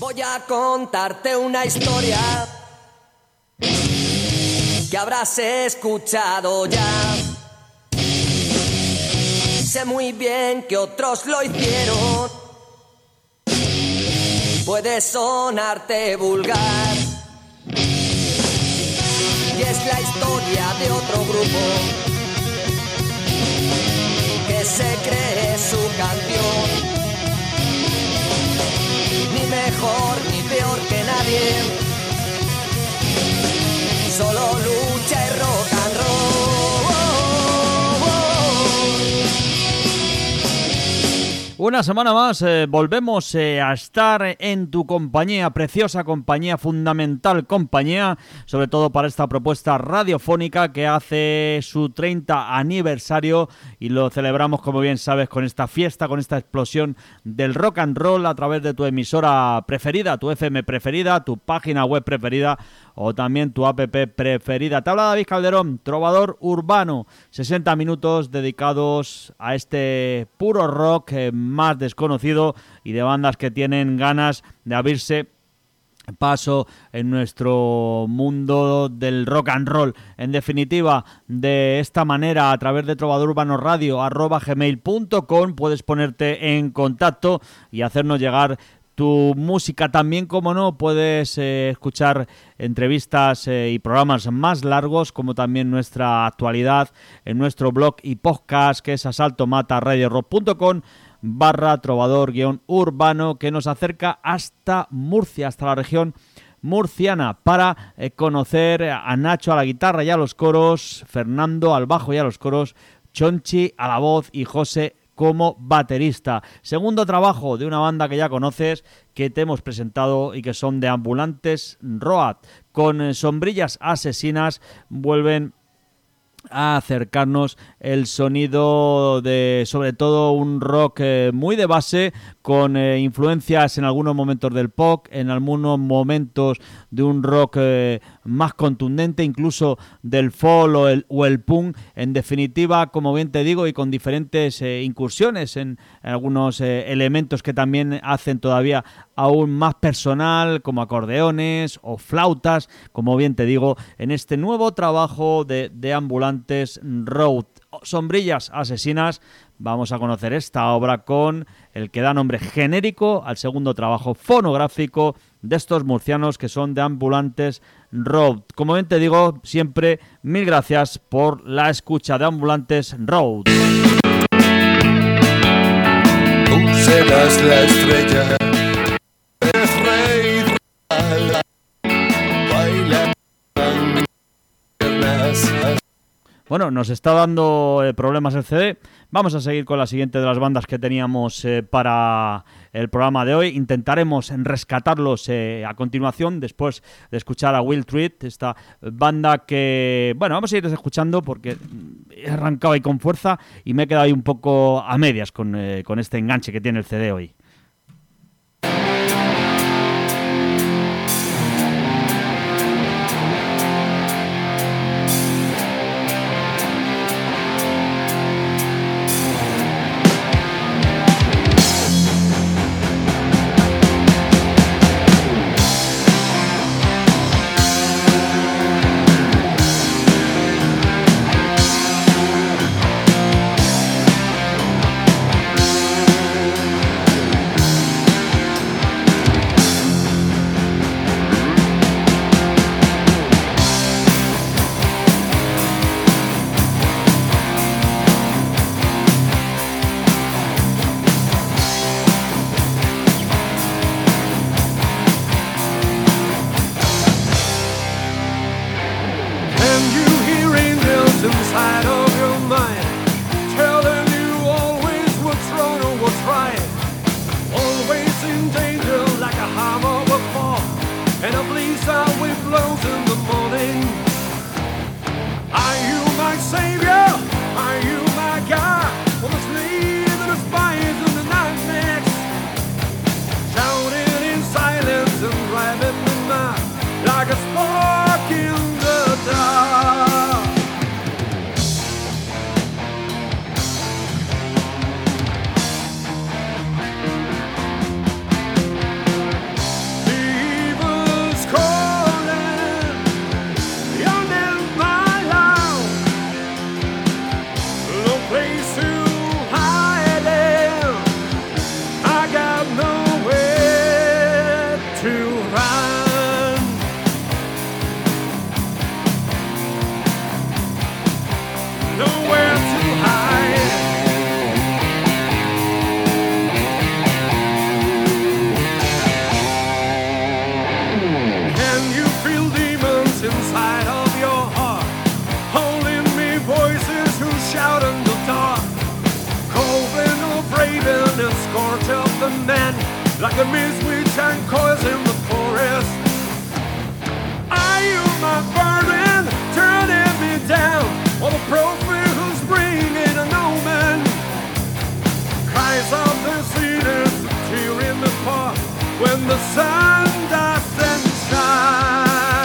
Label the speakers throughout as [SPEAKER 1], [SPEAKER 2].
[SPEAKER 1] Voy a contarte una historia que habrás escuchado ya. Sé muy bien que otros lo hicieron. Puede sonarte vulgar. Y es la historia de otro grupo que se cree su canción. Ni mejor ni peor que nadie. Solo lucha y rock and roll.
[SPEAKER 2] Una semana más volvemos a estar en tu compañía, preciosa compañía, fundamental compañía, sobre todo para esta propuesta radiofónica que hace su 30 aniversario y lo celebramos, como bien sabes, con esta fiesta, con esta explosión del rock and roll a través de tu emisora preferida, tu FM preferida, tu página web preferida o también tu app preferida. Te habla David Calderón, trovador urbano, 60 minutos dedicados a este puro rock más desconocido y de bandas que tienen ganas de abrirse paso en nuestro mundo del rock and roll. En definitiva, de esta manera, a través de trovadorurbanoradio@gmail.com puedes ponerte en contacto y hacernos llegar tu música. También, como no, puedes escuchar entrevistas y programas más largos, como también nuestra actualidad en nuestro blog y podcast, que es asaltomataradiorock.com/trovador-urbano, que nos acerca hasta Murcia, hasta la región murciana, para conocer a Nacho a la guitarra y a los coros, Fernando al bajo y a los coros, Chonchi a la voz y José como baterista. Segundo trabajo de una banda que ya conoces, que te hemos presentado y que son de Ambulantes Road. Con Sombrillas Asesinas vuelven a acercarnos el sonido de, sobre todo, un rock muy de base, con influencias en algunos momentos del pop, en algunos momentos de un rock más contundente, incluso del folk o el punk. En definitiva, como bien te digo, y con diferentes incursiones en algunos elementos que también hacen todavía aún más personal, como acordeones o flautas, como bien te digo, en este nuevo trabajo de Ambulantes Road. Sombrillas Asesinas. Vamos a conocer esta obra con el que da nombre genérico al segundo trabajo fonográfico de estos murcianos, que son de Ambulantes Road. Como bien te digo, siempre mil gracias por la escucha de Ambulantes Road.
[SPEAKER 3] Tú serás la estrella, es rey, baila.
[SPEAKER 2] Bueno, nos está dando problemas el CD. Vamos a seguir con la siguiente de las bandas que teníamos para el programa de hoy. Intentaremos rescatarlos a continuación, después de escuchar a Will Treat, esta banda que, bueno, vamos a ir escuchando porque he arrancado ahí con fuerza y me he quedado ahí un poco a medias con este enganche que tiene el CD hoy.
[SPEAKER 4] switch and coils in the forest. Are you my burden, turning me down? Or the prophet who's bringing an omen? Cries of the cedars, tear in the path when the sun doesn't shine.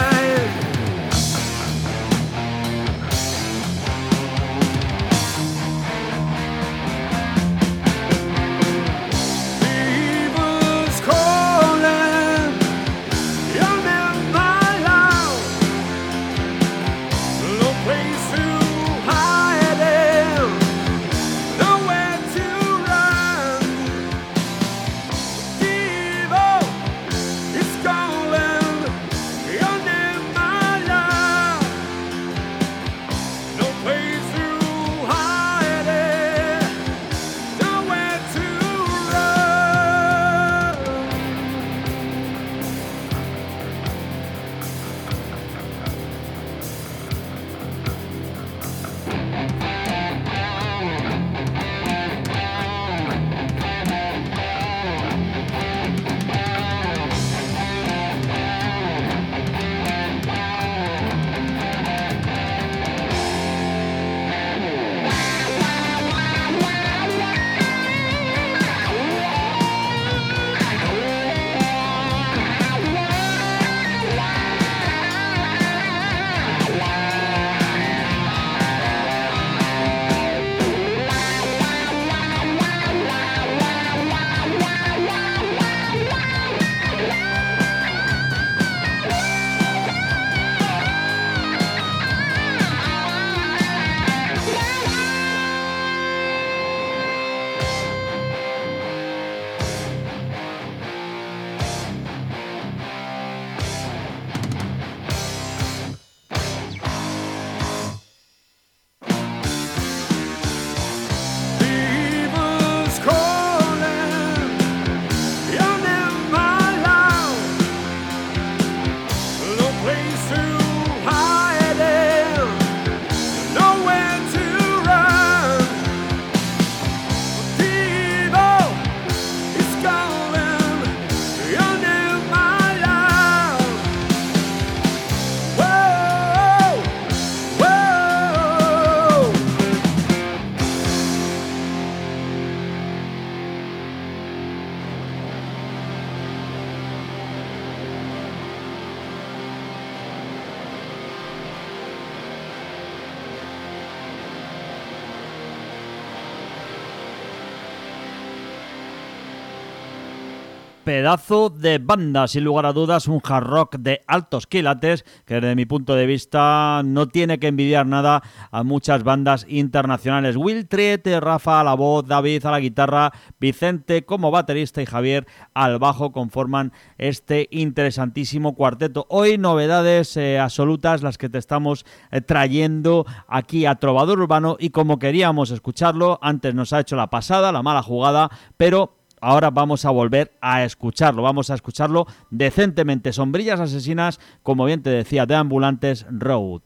[SPEAKER 2] Pedazo de banda, sin lugar a dudas, un hard rock de altos quilates que desde mi punto de vista no tiene que envidiar nada a muchas bandas internacionales. Will Triete, Rafa a la voz, David a la guitarra, Vicente como baterista y Javier al bajo conforman este interesantísimo cuarteto. Hoy novedades absolutas las que te estamos trayendo aquí a Trovador Urbano, y como queríamos escucharlo, antes nos ha hecho la pasada, la mala jugada, pero ahora vamos a volver a escucharlo decentemente. Sombrillas Asesinas, como bien te decía, de Ambulantes, Road.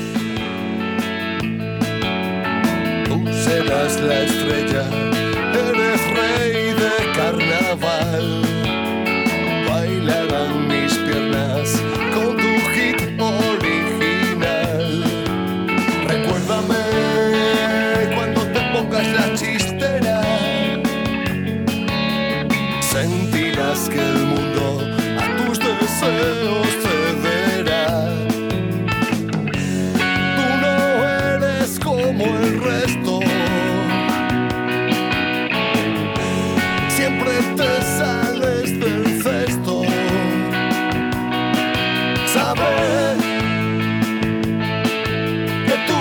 [SPEAKER 3] Tú serás la estrella, eres rey de carnaval. Bailarán mis piernas con tu hit original. Recuérdame cuando te pongas la chistera. Sentirás que el mundo a tus deseos cederá. Tú no eres como el resto, siempre te sales del cesto. Saber que tú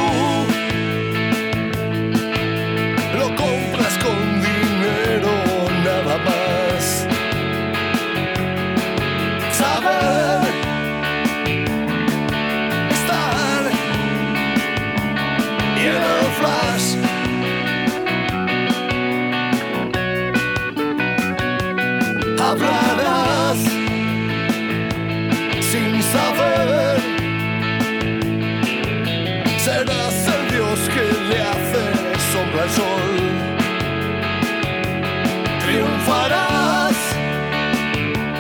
[SPEAKER 3] lo compras con dinero nada más. Saber estar y en el flash hablarás sin saber. Serás el Dios que le hace sombra al sol. Triunfarás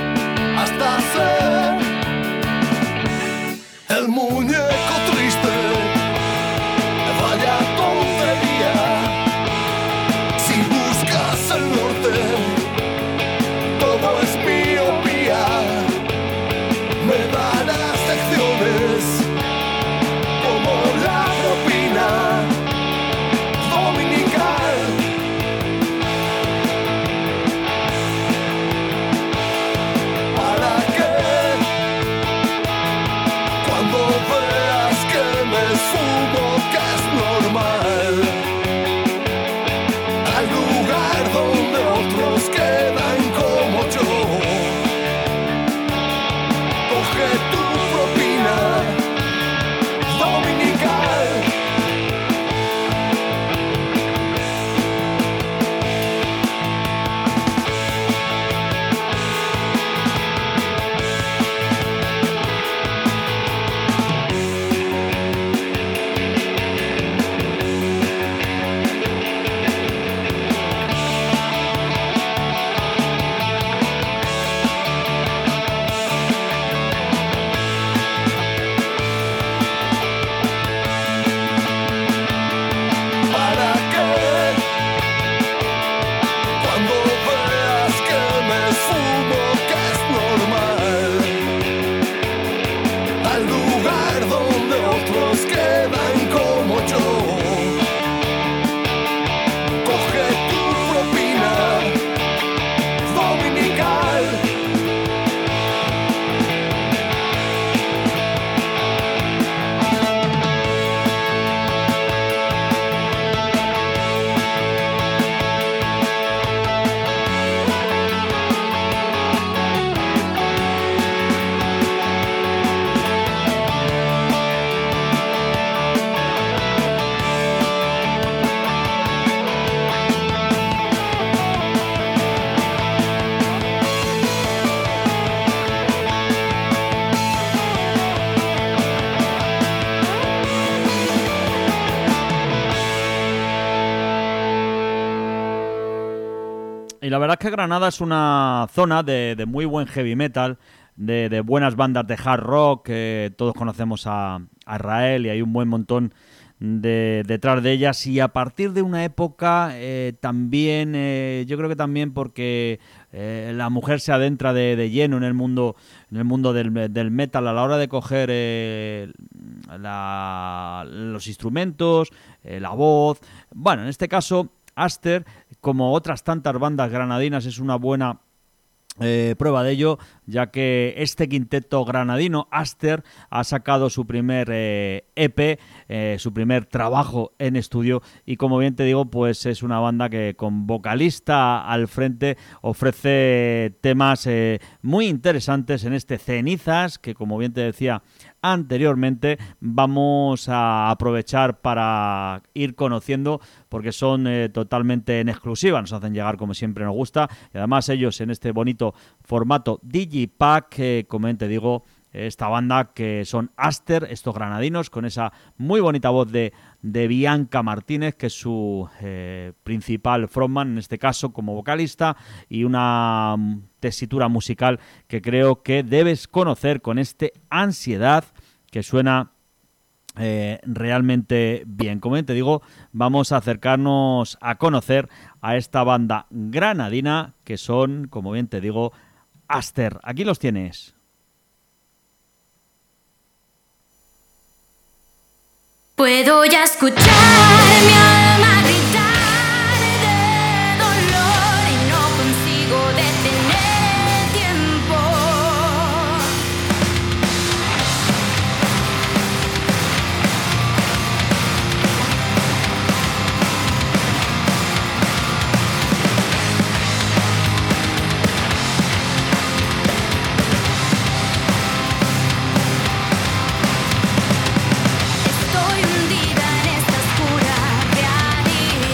[SPEAKER 2] la verdad es que Granada es una zona de muy buen heavy metal, de buenas bandas de hard rock. Todos conocemos a Israel y hay un buen montón detrás de ellas, y a partir de una época también, yo creo que también porque la mujer se adentra de lleno en el mundo del metal a la hora de coger los instrumentos, la voz. Bueno, en este caso Aster, como otras tantas bandas granadinas, es una buena prueba de ello, ya que este quinteto granadino, Aster, ha sacado su primer EP, su primer trabajo en estudio, y como bien te digo, pues es una banda que con vocalista al frente ofrece temas muy interesantes en este Cenizas, que como bien te decía anteriormente, vamos a aprovechar para ir conociendo, porque son totalmente en exclusiva, nos hacen llegar como siempre nos gusta, y además ellos en este bonito formato Digipack, como bien te digo, esta banda que son Aster, estos granadinos, con esa muy bonita voz de Bianca Martínez, que es su principal frontman en este caso como vocalista, y una tesitura musical que creo que debes conocer con este Ansiedad, que suena realmente bien. Como bien te digo, vamos a acercarnos a conocer a esta banda granadina, que son, como bien te digo, Aster. Aquí los tienes.
[SPEAKER 5] Puedo ya escuchar mi alma gritar de dolor y no consigo detener el tiempo. Estoy hundida en esta oscura realidad.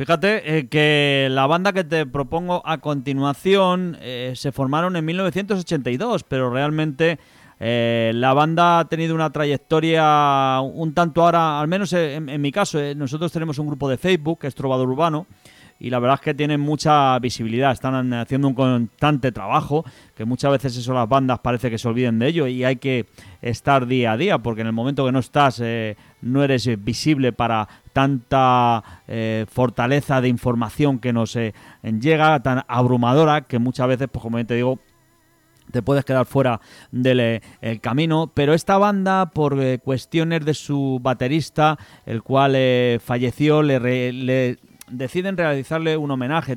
[SPEAKER 2] Fíjate que la banda que te propongo a continuación se formaron en 1982, pero realmente la banda ha tenido una trayectoria un tanto ahora, al menos en mi caso, nosotros tenemos un grupo de Facebook que es Trovador Urbano, y la verdad es que tienen mucha visibilidad, están haciendo un constante trabajo, que muchas veces eso las bandas parece que se olviden de ello y hay que estar día a día, porque en el momento que no estás no eres visible para tanta fortaleza de información que nos llega, tan abrumadora, que muchas veces, pues como te digo, te puedes quedar fuera del el camino. Pero esta banda, por cuestiones de su baterista, el cual falleció, le deciden realizarle un homenaje.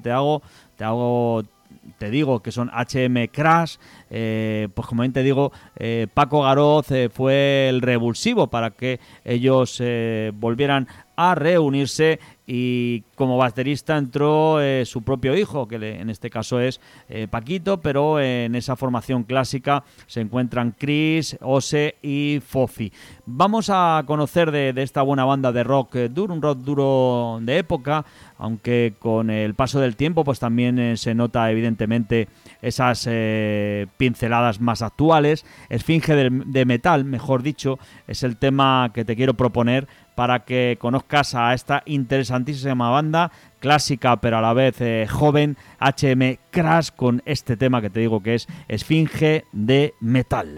[SPEAKER 2] Te digo que son HM Crash. Pues como bien te digo, Paco Garoz fue el revulsivo para que ellos volvieran a reunirse, y como baterista entró su propio hijo, que en este caso es Paquito, pero en esa formación clásica se encuentran Chris, Ose y Fofi. Vamos a conocer de esta buena banda de rock duro, un rock duro de época, aunque con el paso del tiempo pues también se nota evidentemente esas pinceladas más actuales. Esfinge de metal, mejor dicho, es el tema que te quiero proponer para que conozcas a esta interesantísima banda, clásica pero a la vez joven, HM Crash, con este tema que te digo que es Esfinge de metal.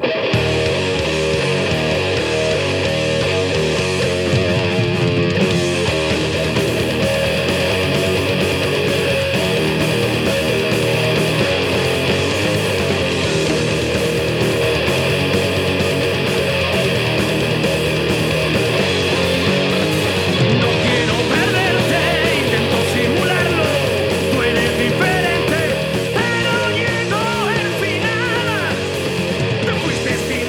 [SPEAKER 4] Te fuiste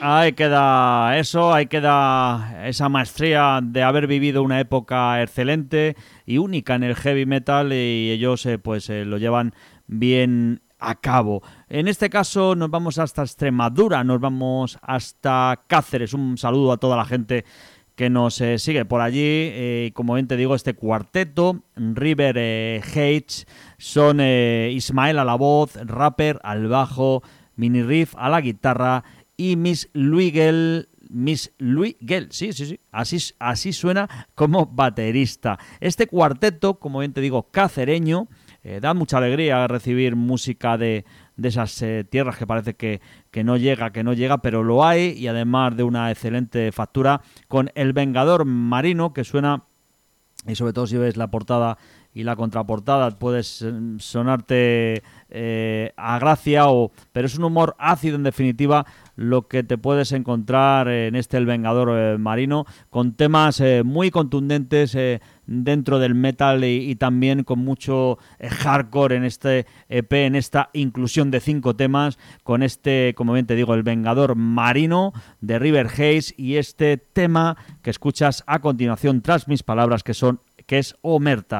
[SPEAKER 2] Ahí queda eso, ahí queda esa maestría de haber vivido una época excelente y única en el heavy metal, y ellos lo llevan bien a cabo. En este caso nos vamos hasta Extremadura, nos vamos hasta Cáceres. Un saludo a toda la gente que nos sigue por allí. Como bien te digo, este cuarteto, River Hates, son Ismael a la voz, Rapper al bajo, Mini Riff a la guitarra y Miss Luigel, sí, así suena como baterista. Este cuarteto, como bien te digo, cacereño, da mucha alegría recibir música de esas tierras que parece que no llega, pero lo hay, y además de una excelente factura, con El Vengador Marino, que suena, y sobre todo si ves la portada y la contraportada, puedes sonarte a gracia, pero es un humor ácido en definitiva lo que te puedes encontrar en este El Vengador Marino, con temas muy contundentes dentro del metal y también con mucho hardcore en este EP, en esta inclusión de 5 temas, con este, como bien te digo, El Vengador Marino de River Haze, y este tema que escuchas a continuación tras mis palabras, que es Omerta.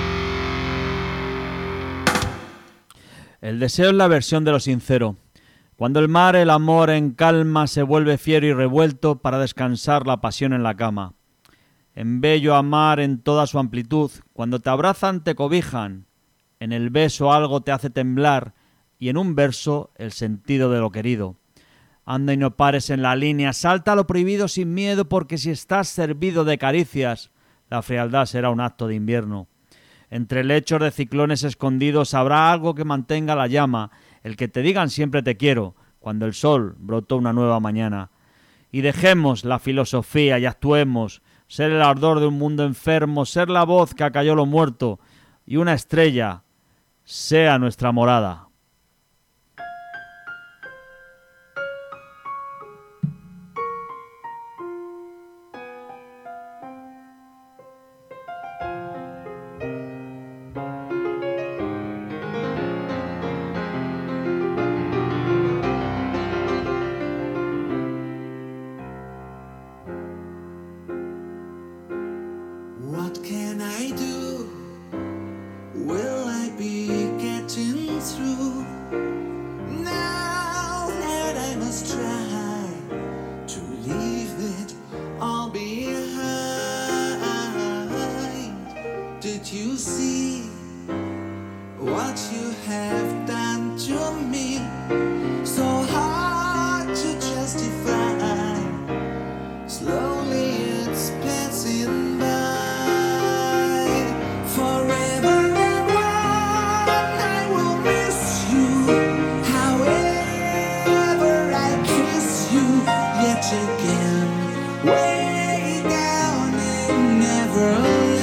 [SPEAKER 2] El deseo es la versión de lo sincero. Cuando el mar, el amor en calma se vuelve fiero y revuelto para descansar la pasión en la cama. En bello amar en toda su amplitud, cuando te abrazan te cobijan, en el beso algo te hace temblar y en un verso el sentido de lo querido. Anda y no pares en la línea, salta a lo prohibido sin miedo, porque si estás servido de caricias, la frialdad será un acto de invierno. Entre lechos de ciclones escondidos habrá algo que mantenga la llama, el que te digan siempre te quiero, cuando el sol brotó una nueva mañana. Y dejemos la filosofía y actuemos, ser el ardor de un mundo enfermo, ser la voz que acalló lo muerto, y una estrella sea nuestra morada.
[SPEAKER 3] What can I do? Will I be getting through? Now that I must try to leave it all behind. Did you see what you have done to me? So hard to justify. Slowly it's passing by. Again, way down in Neverland.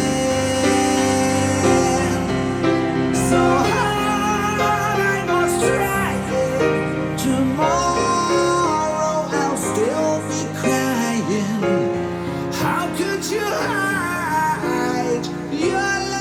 [SPEAKER 3] So hard I must try it. Tomorrow I'll still be crying. How could you hide your lies?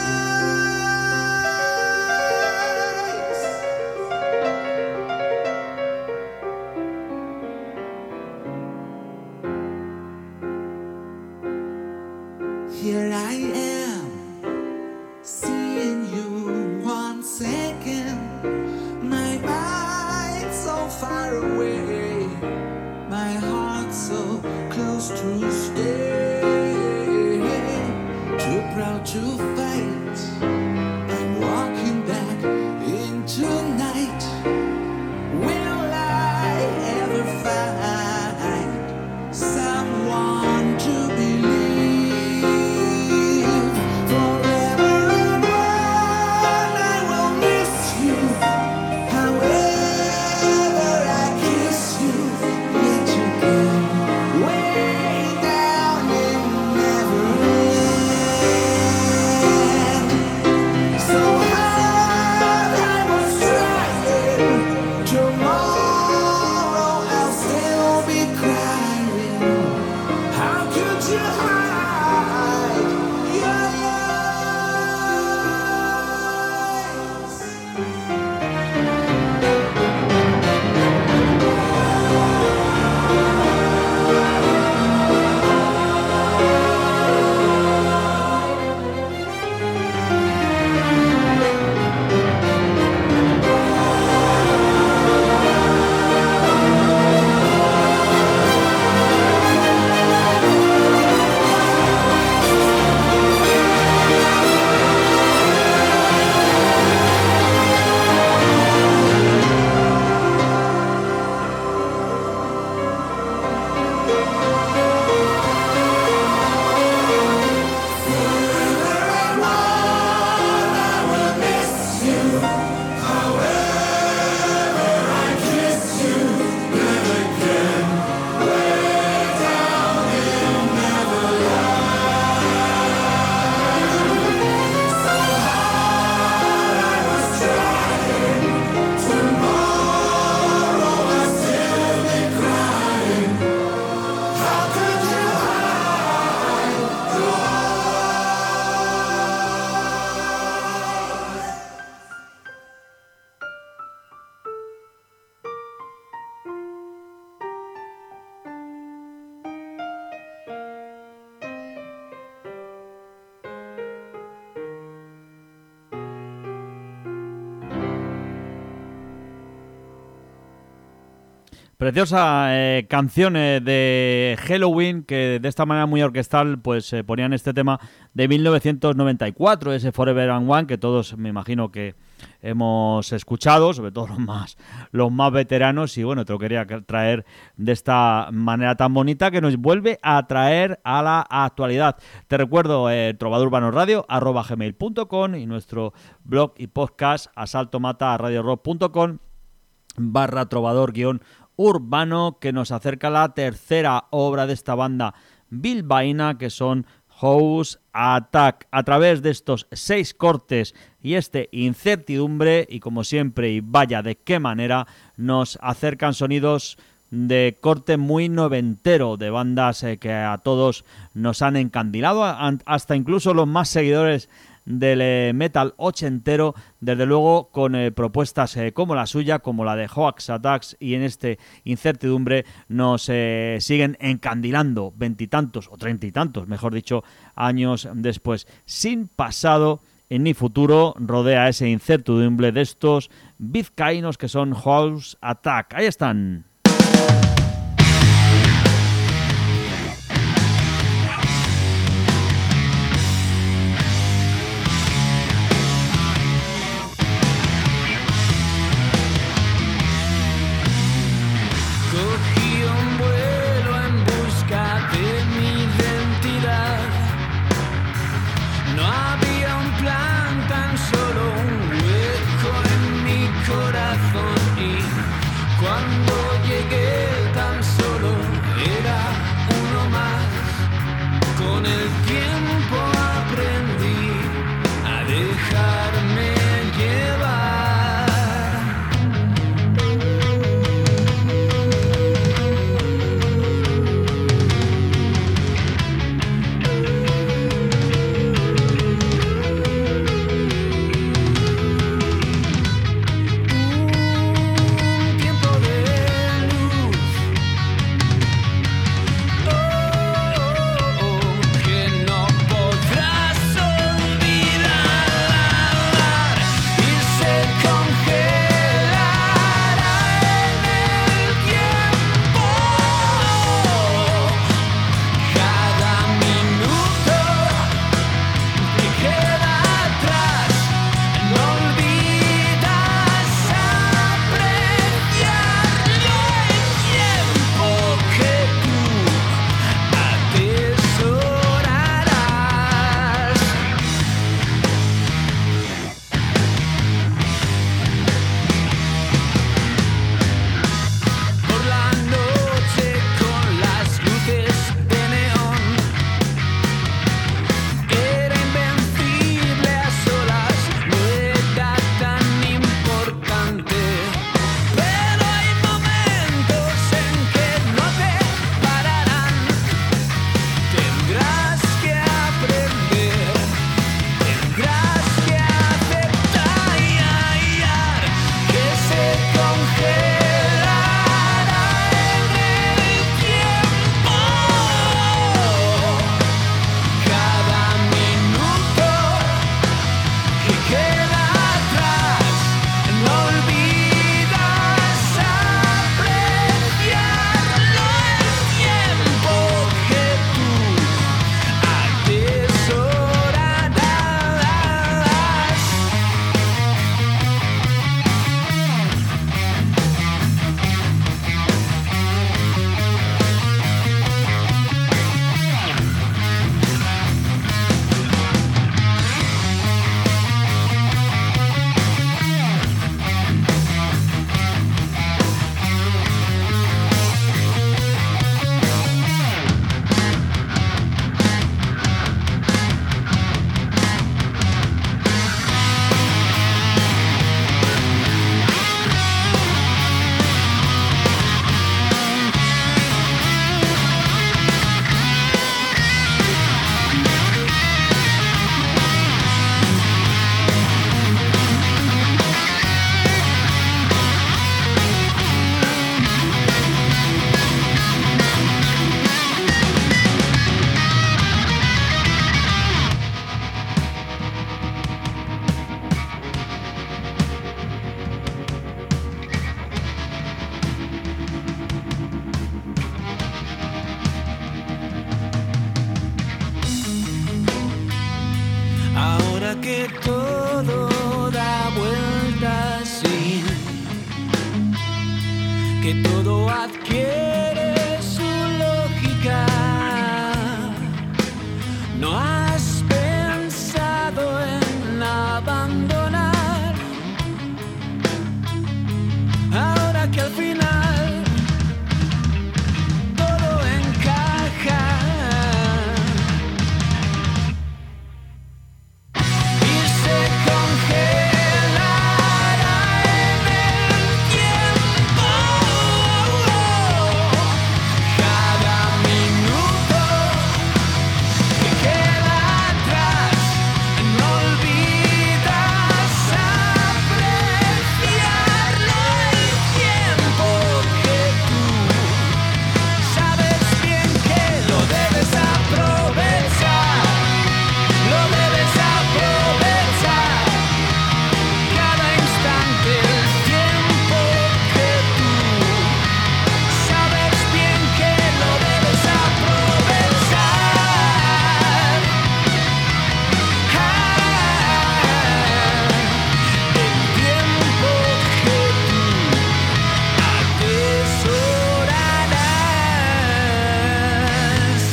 [SPEAKER 3] Here I am, seeing you once again. My mind so far away, my heart so close to stay. Too proud to fight, I'm walking back into night. Will I ever find someone to believe? Way down in Neverland.
[SPEAKER 2] Preciosa canción de Helloween, que de esta manera muy orquestal pues ponían este tema de 1994, ese Forever and One, que todos me imagino que hemos escuchado, sobre todo los más veteranos, y bueno, te lo quería traer de esta manera tan bonita que nos vuelve a traer a la actualidad. Te recuerdo trovadurbanosradio@gmail.com y nuestro blog y podcast asaltomata@radiorock.com/trovador-urbano, que nos acerca a la tercera obra de esta banda bilbaína, que son House Attack. A través de estos 6 cortes y Incertidumbre, y como siempre, y vaya de qué manera, nos acercan sonidos de corte muy noventero, de bandas que a todos nos han encandilado, hasta incluso los más seguidores del metal ochentero, desde luego con propuestas como la suya, como la de Hoax Attacks, y en Incertidumbre nos siguen encandilando 20 y tantos o 30 y tantos, mejor dicho, años después. Sin pasado ni futuro rodea ese Incertidumbre de estos vizcaínos que son House Attack. Ahí están.
[SPEAKER 3] Cuando llegué tan solo era uno más. Con el tiempo aprendí a dejarme luz que todo da vueltas, sí, que todo adquiere su lógica. No has pensado en abandonar, ahora que al final todo encaja. Y se congelará en el tiempo cada minuto que queda atrás. No olvidas apreciarlo, el tiempo que tú sabes bien que lo debes aprovechar, lo debes aprovechar. Cada instante, el tiempo que tú sabes bien que lo debes aprovechar. El tiempo que tú atesorarás.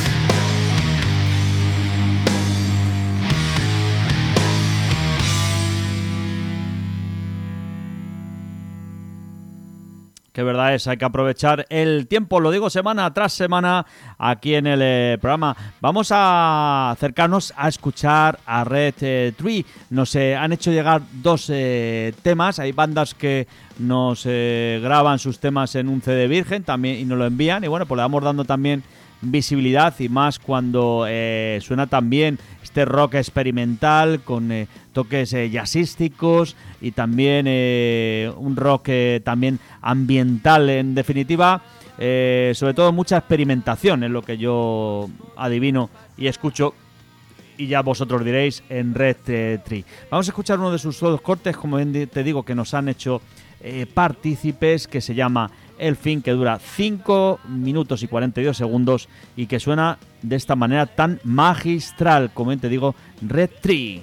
[SPEAKER 2] Que verdad es, hay que aprovechar el tiempo, lo digo semana tras semana aquí en el programa. Vamos a acercarnos a escuchar a Red Tree. Nos han hecho llegar dos temas. Hay bandas que nos graban sus temas en un CD virgen también y nos lo envían. Y bueno, pues le vamos dando también visibilidad, y más cuando suena también este rock experimental con toques jazzísticos y también un rock también ambiental, en definitiva, sobre todo mucha experimentación es lo que yo adivino y escucho, y ya vosotros diréis en Red Tree. Vamos a escuchar uno de sus dos cortes, como te digo, que nos han hecho partícipes, que se llama El Fin, que dura 5 minutos y 42 segundos y que suena de esta manera tan magistral, como te digo, Red Tree.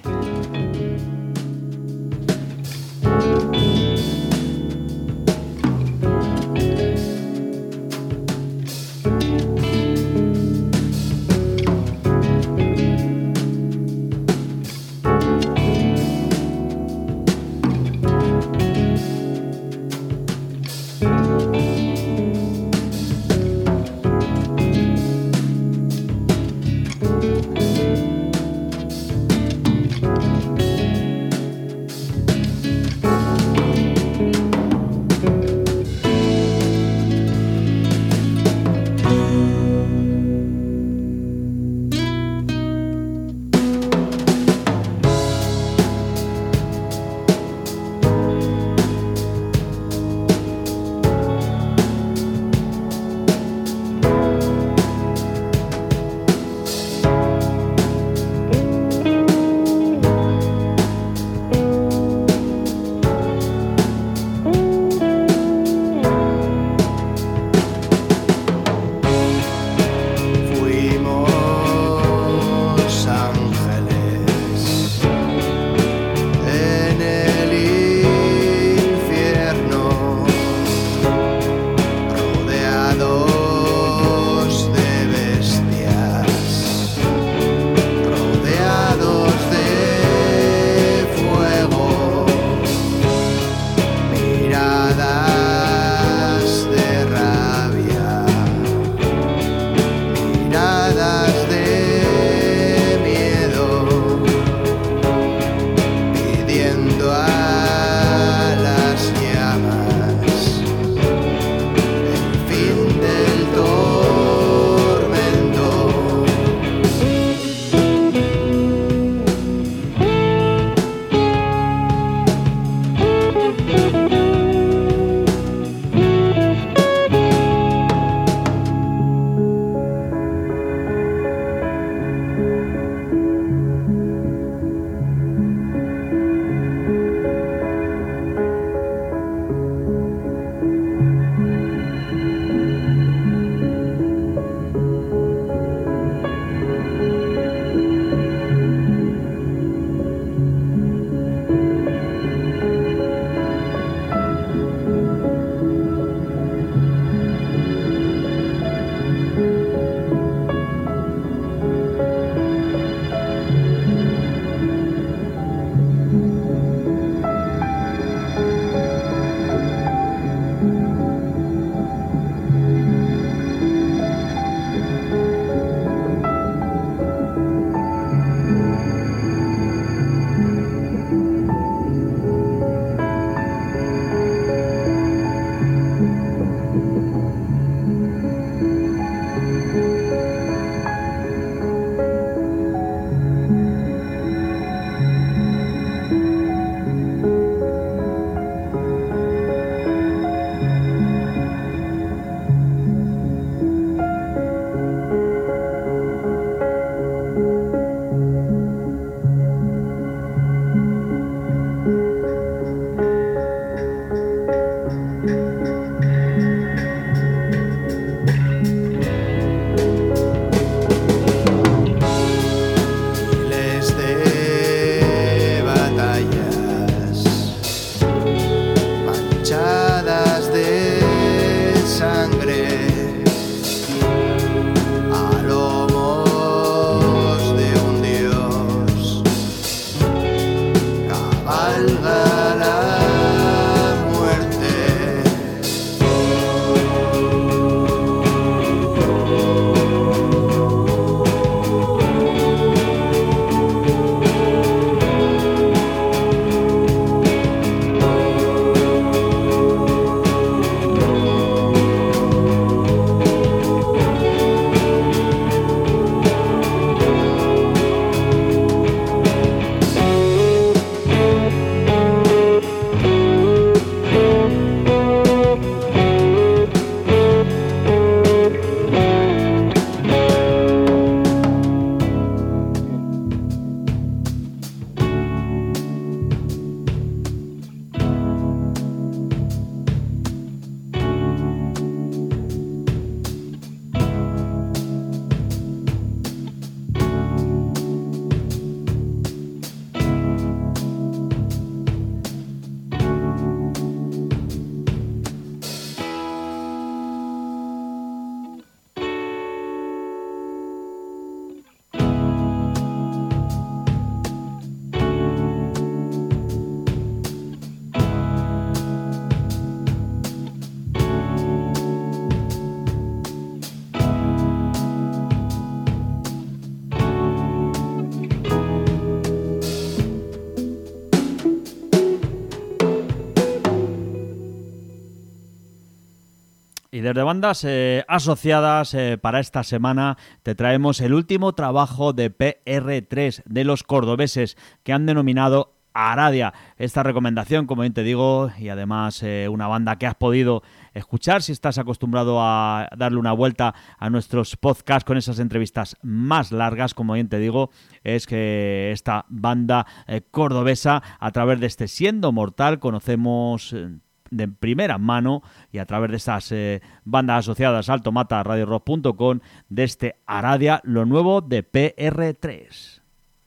[SPEAKER 2] Y desde bandas asociadas para esta semana te traemos el último trabajo de PR3, de los cordobeses, que han denominado Aradia. Esta recomendación, como bien te digo, y además una banda que has podido escuchar si estás acostumbrado a darle una vuelta a nuestros podcasts con esas entrevistas más largas, como bien te digo, es que esta banda cordobesa, a través de este Siendo Mortal, conocemos de primera mano, y a través de esas bandas asociadas al Tomata, radiorock.com, de este Aradia, lo nuevo de PR3.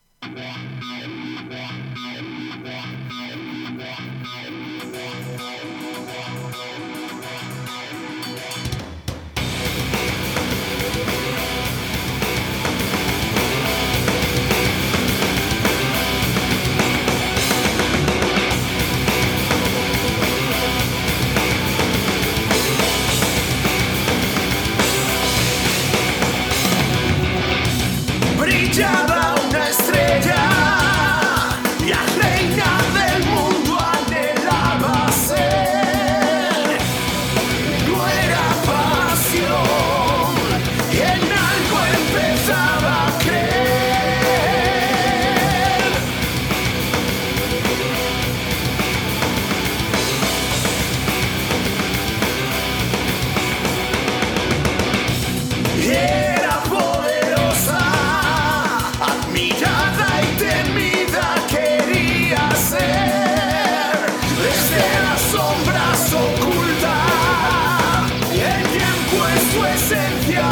[SPEAKER 3] Brillaba una estrella y la reina del mundo anhelaba ser. No era pasión y en algo empezaba a creer. Era poderosa, admirada y temida quería ser. Desde las sombras oculta y el tiempo es su esencia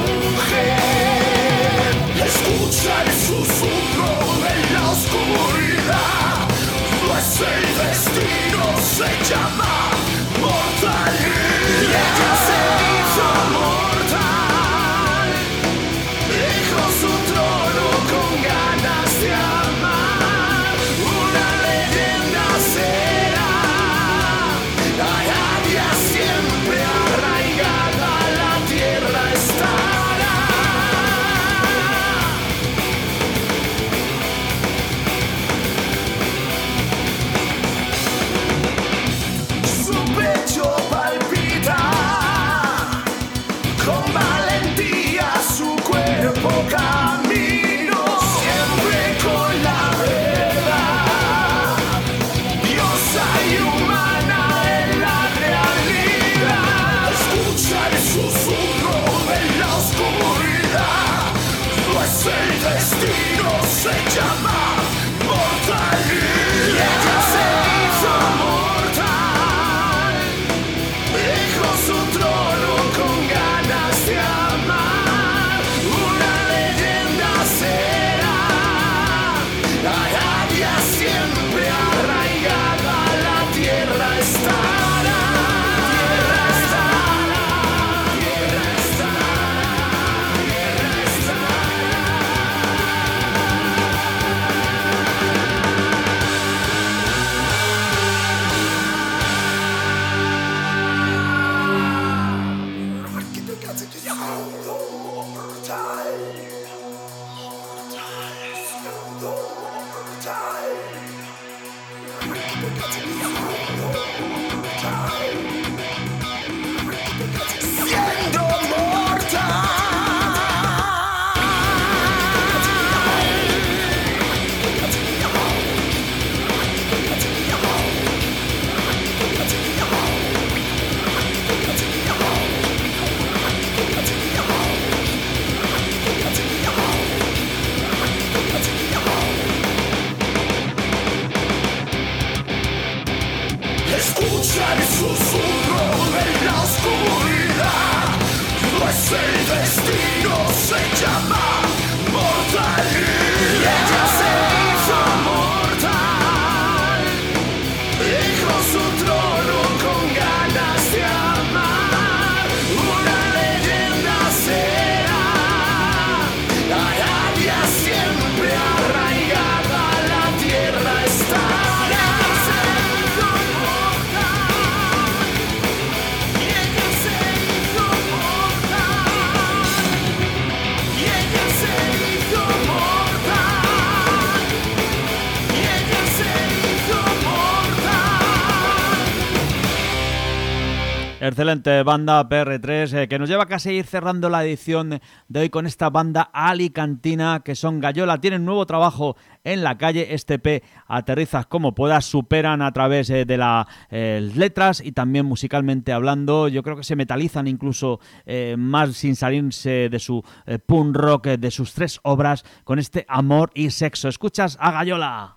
[SPEAKER 3] mujer. Escucha el susurro de la oscuridad, pues el destino se llama mortal. Y ella se hizo mortal, dejó su trono con ganas de amar. Una leyenda será, Aradia siempre arraigada a la tierra estará. Su pecho palpita con valentía, su cuerpo camino siempre con la verdad. Diosa y humana en la realidad. Escucha el susurro de la oscuridad, pues el destino se llama mortal. Y ella se hizo mortal, dejó su trono con ganas de amar. Una leyenda será, Aradia siempre arraigada a la tierra estará. Tierra estará, tierra estará, tierra estará.
[SPEAKER 2] Excelente banda PR3 que nos lleva casi a ir cerrando la edición de hoy con esta banda alicantina que son Gallola. Tienen nuevo trabajo en la calle, este P, aterrizas como puedas, superan a través de las letras y también musicalmente hablando. Yo creo que se metalizan incluso más sin salirse de su punk rock, de sus 3 obras con este Amor y Sexo. Escuchas a Gallola.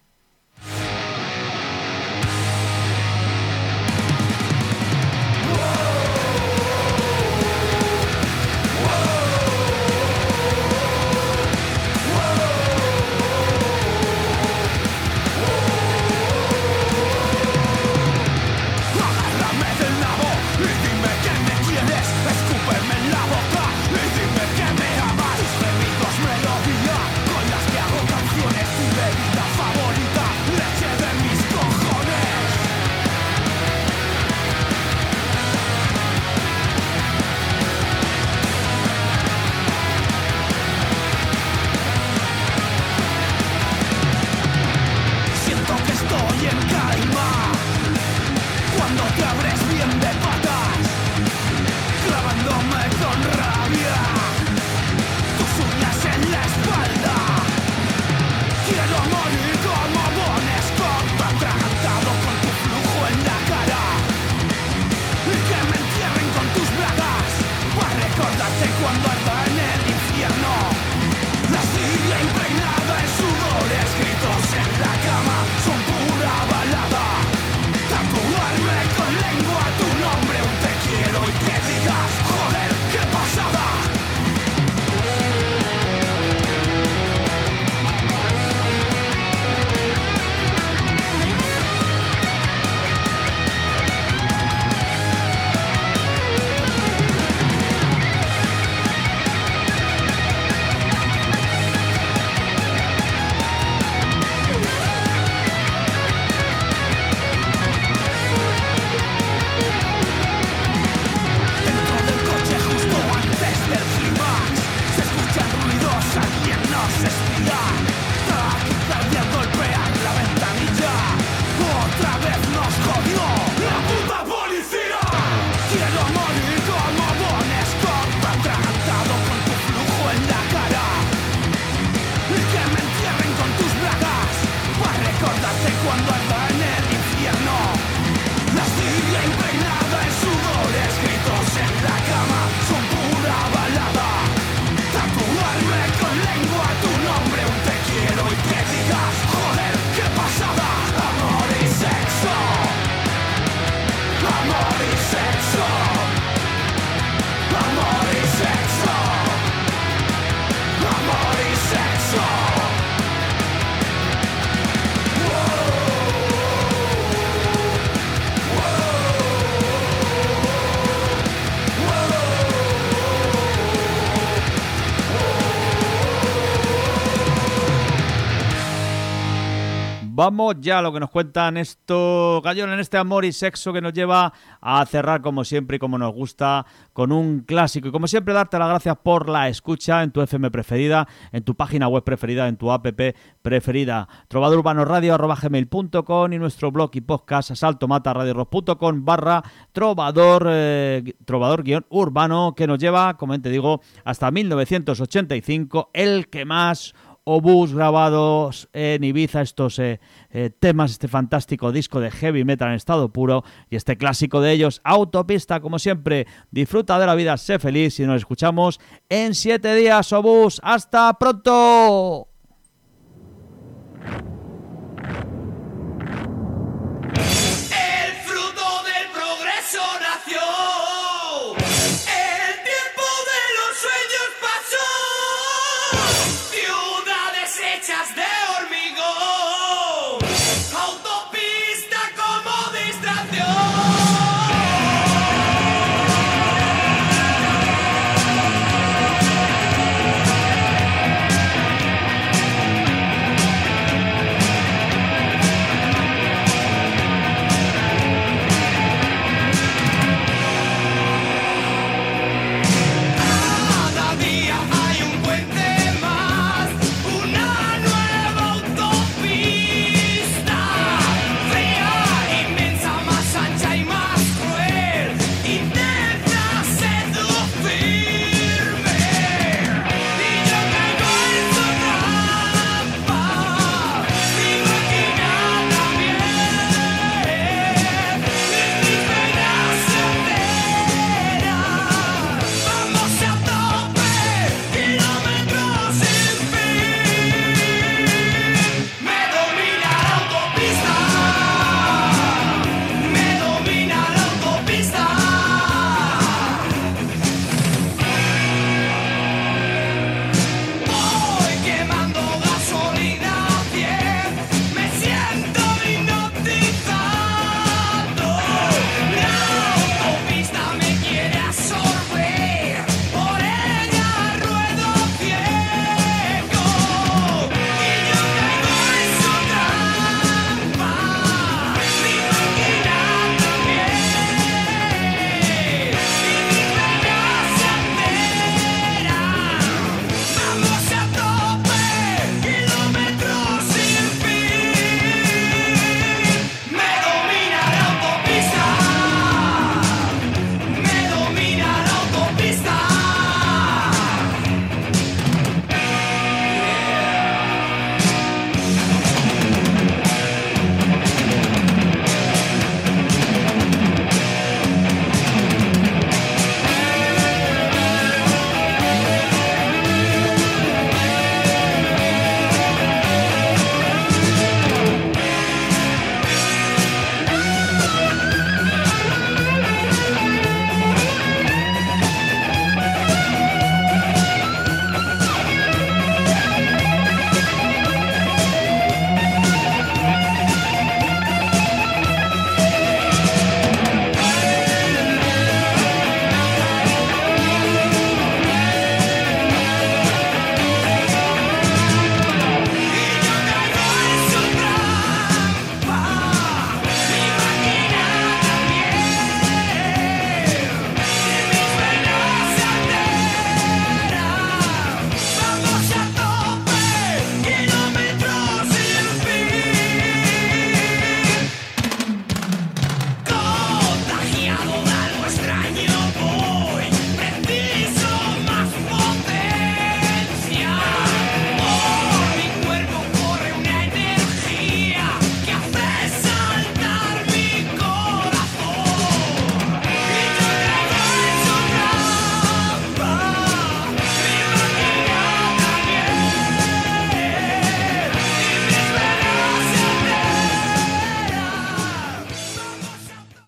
[SPEAKER 2] Vamos ya a lo que nos cuentan estos Gallola en este Amor y Sexo que nos lleva a cerrar como siempre y como nos gusta con un clásico. Y como siempre darte las gracias por la escucha en tu FM preferida, en tu página web preferida, en tu app preferida. trovadorurbanoradio@gmail.com y nuestro blog y podcast asaltomataradiorock.com/trovador-urbano que nos lleva, como te digo, hasta 1985, el que más obús grabados en Ibiza, estos temas, este fantástico disco de heavy metal en estado puro y este clásico de ellos, Autopista. Como siempre, disfruta de la vida, sé feliz y nos escuchamos en 7 días, obús. ¡Hasta pronto!